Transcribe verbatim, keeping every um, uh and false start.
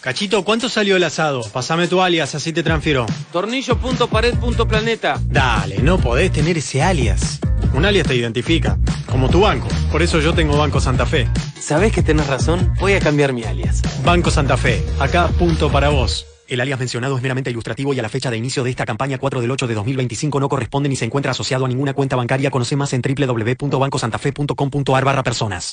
Cachito, ¿cuánto salió el asado? Pásame tu alias, así te transfiero. Tornillo.pared.planeta. Dale, no podés tener ese alias. Un alias te identifica, como tu banco. Por eso yo tengo Banco Santa Fe. ¿Sabés que tenés razón? Voy a cambiar mi alias. Banco Santa Fe, acá punto para vos. El alias mencionado es meramente ilustrativo y a la fecha de inicio de esta campaña cuatro del ocho de dos mil veinticinco no corresponde ni se encuentra asociado a ninguna cuenta bancaria. Conoce más en doble u doble u doble u punto banco santa fe punto com punto a r barra personas.